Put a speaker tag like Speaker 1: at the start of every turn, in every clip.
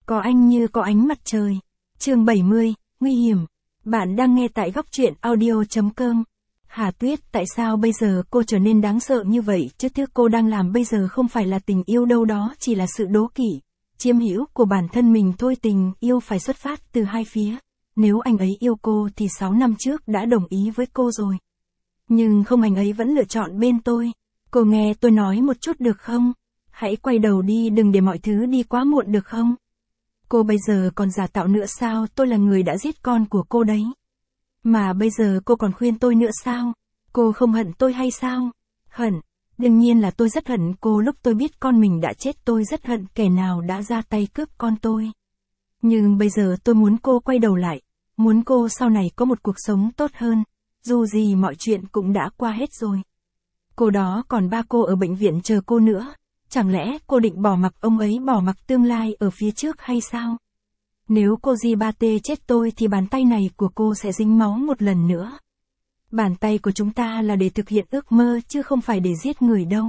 Speaker 1: Có anh như có ánh mặt trời. Chương 70, nguy hiểm. Bạn đang nghe tại góc truyện audio.com. Hà Tuyết, tại sao bây giờ cô trở nên đáng sợ như vậy? Chứ thứ cô đang làm bây giờ không phải là tình yêu đâu, đó chỉ là sự đố kỵ, chiếm hữu của bản thân mình thôi. Tình yêu phải xuất phát từ hai phía. Nếu anh ấy yêu cô thì 6 năm trước đã đồng ý với cô rồi. Nhưng không, anh ấy vẫn lựa chọn bên tôi. Cô nghe tôi nói một chút được không? Hãy quay đầu đi, đừng để mọi thứ đi quá muộn được không? Cô bây giờ còn giả tạo nữa sao? Tôi là người đã giết con của cô đấy. Mà bây giờ cô còn khuyên tôi nữa sao? Cô không hận tôi hay sao? Hận. Đương nhiên là tôi rất hận cô. Lúc tôi biết con mình đã chết tôi rất hận kẻ nào đã ra tay cướp con tôi. Nhưng bây giờ tôi muốn cô quay đầu lại. Muốn cô sau này có một cuộc sống tốt hơn. Dù gì mọi chuyện cũng đã qua hết rồi. Cô đó còn ba cô ở bệnh viện chờ cô nữa. Chẳng lẽ cô định bỏ mặc ông ấy, bỏ mặc tương lai ở phía trước hay sao? Nếu cô Di Ba Tê chết tôi thì bàn tay này của cô sẽ dính máu một lần nữa. Bàn tay của chúng ta là để thực hiện ước mơ chứ không phải để giết người đâu.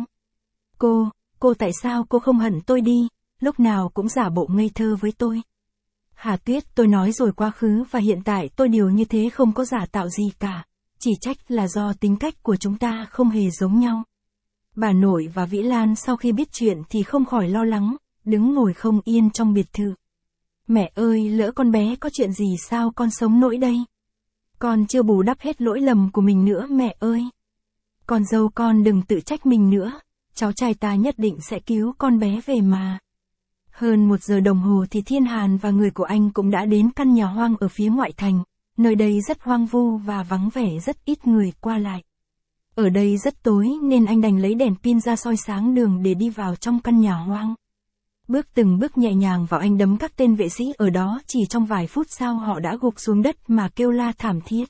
Speaker 1: Cô tại sao cô không hận tôi đi, lúc nào cũng giả bộ ngây thơ với tôi. Hà Tuyết, tôi nói rồi, quá khứ và hiện tại tôi đều như thế, không có giả tạo gì cả. Chỉ trách là do tính cách của chúng ta không hề giống nhau. Bà nội và Vĩ Lan sau khi biết chuyện thì không khỏi lo lắng, đứng ngồi không yên trong biệt thự. Mẹ ơi, lỡ con bé có chuyện gì sao con sống nổi đây? Con chưa bù đắp hết lỗi lầm của mình nữa mẹ ơi. Con dâu con đừng tự trách mình nữa, cháu trai ta nhất định sẽ cứu con bé về mà. Hơn 1 giờ đồng hồ thì Thiên Hàn và người của anh cũng đã đến căn nhà hoang ở phía ngoại thành. Nơi đây rất hoang vu và vắng vẻ, rất ít người qua lại. Ở đây rất tối nên anh đành lấy đèn pin ra soi sáng đường để đi vào trong căn nhà hoang. Bước từng bước nhẹ nhàng vào, anh đấm các tên vệ sĩ ở đó, chỉ trong vài phút sau họ đã gục xuống đất mà kêu la thảm thiết.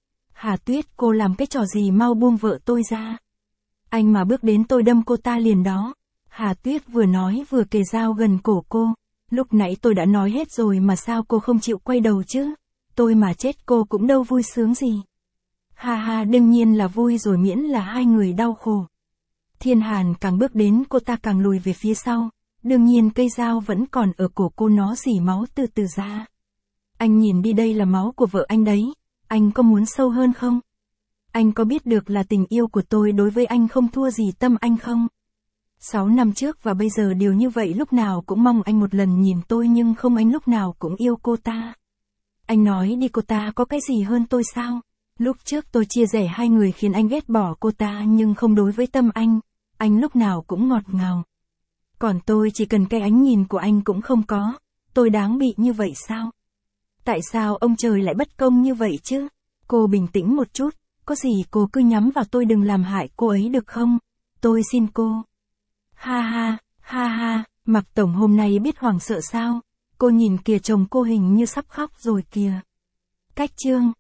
Speaker 1: Hà Tuyết, cô làm cái trò gì, mau buông vợ tôi ra. Anh mà bước đến tôi đâm cô ta liền đó. Hà Tuyết vừa nói vừa kề dao gần cổ cô. Lúc nãy tôi đã nói hết rồi mà sao cô không chịu quay đầu chứ? Tôi mà chết cô cũng đâu vui sướng gì. Ha ha, đương nhiên là vui rồi, miễn là hai người đau khổ. Thiên Hàn càng bước đến cô ta càng lùi về phía sau. Đương nhiên cây dao vẫn còn ở cổ cô, nó rỉ máu từ từ ra. Anh nhìn đi, đây là máu của vợ anh đấy. Anh có muốn sâu hơn không? Anh có biết được là tình yêu của tôi đối với anh không thua gì tâm anh không? 6 năm trước và bây giờ đều như vậy, lúc nào cũng mong anh một lần nhìn tôi nhưng không, anh lúc nào cũng yêu cô ta. Anh nói đi, cô ta có cái gì hơn tôi sao? Lúc trước tôi chia rẽ hai người khiến anh ghét bỏ cô ta, nhưng không đối với tâm anh lúc nào cũng ngọt ngào. Còn tôi chỉ cần cái ánh nhìn của anh cũng không có. Tôi đáng bị như vậy sao? Tại sao ông trời lại bất công như vậy chứ? Cô bình tĩnh một chút, có gì cô cứ nhắm vào tôi, đừng làm hại cô ấy được không? Tôi xin cô. Ha ha, Mạc Tổng hôm nay biết hoảng sợ sao? Cô nhìn kìa, chồng cô hình như sắp khóc rồi kìa. Cách chương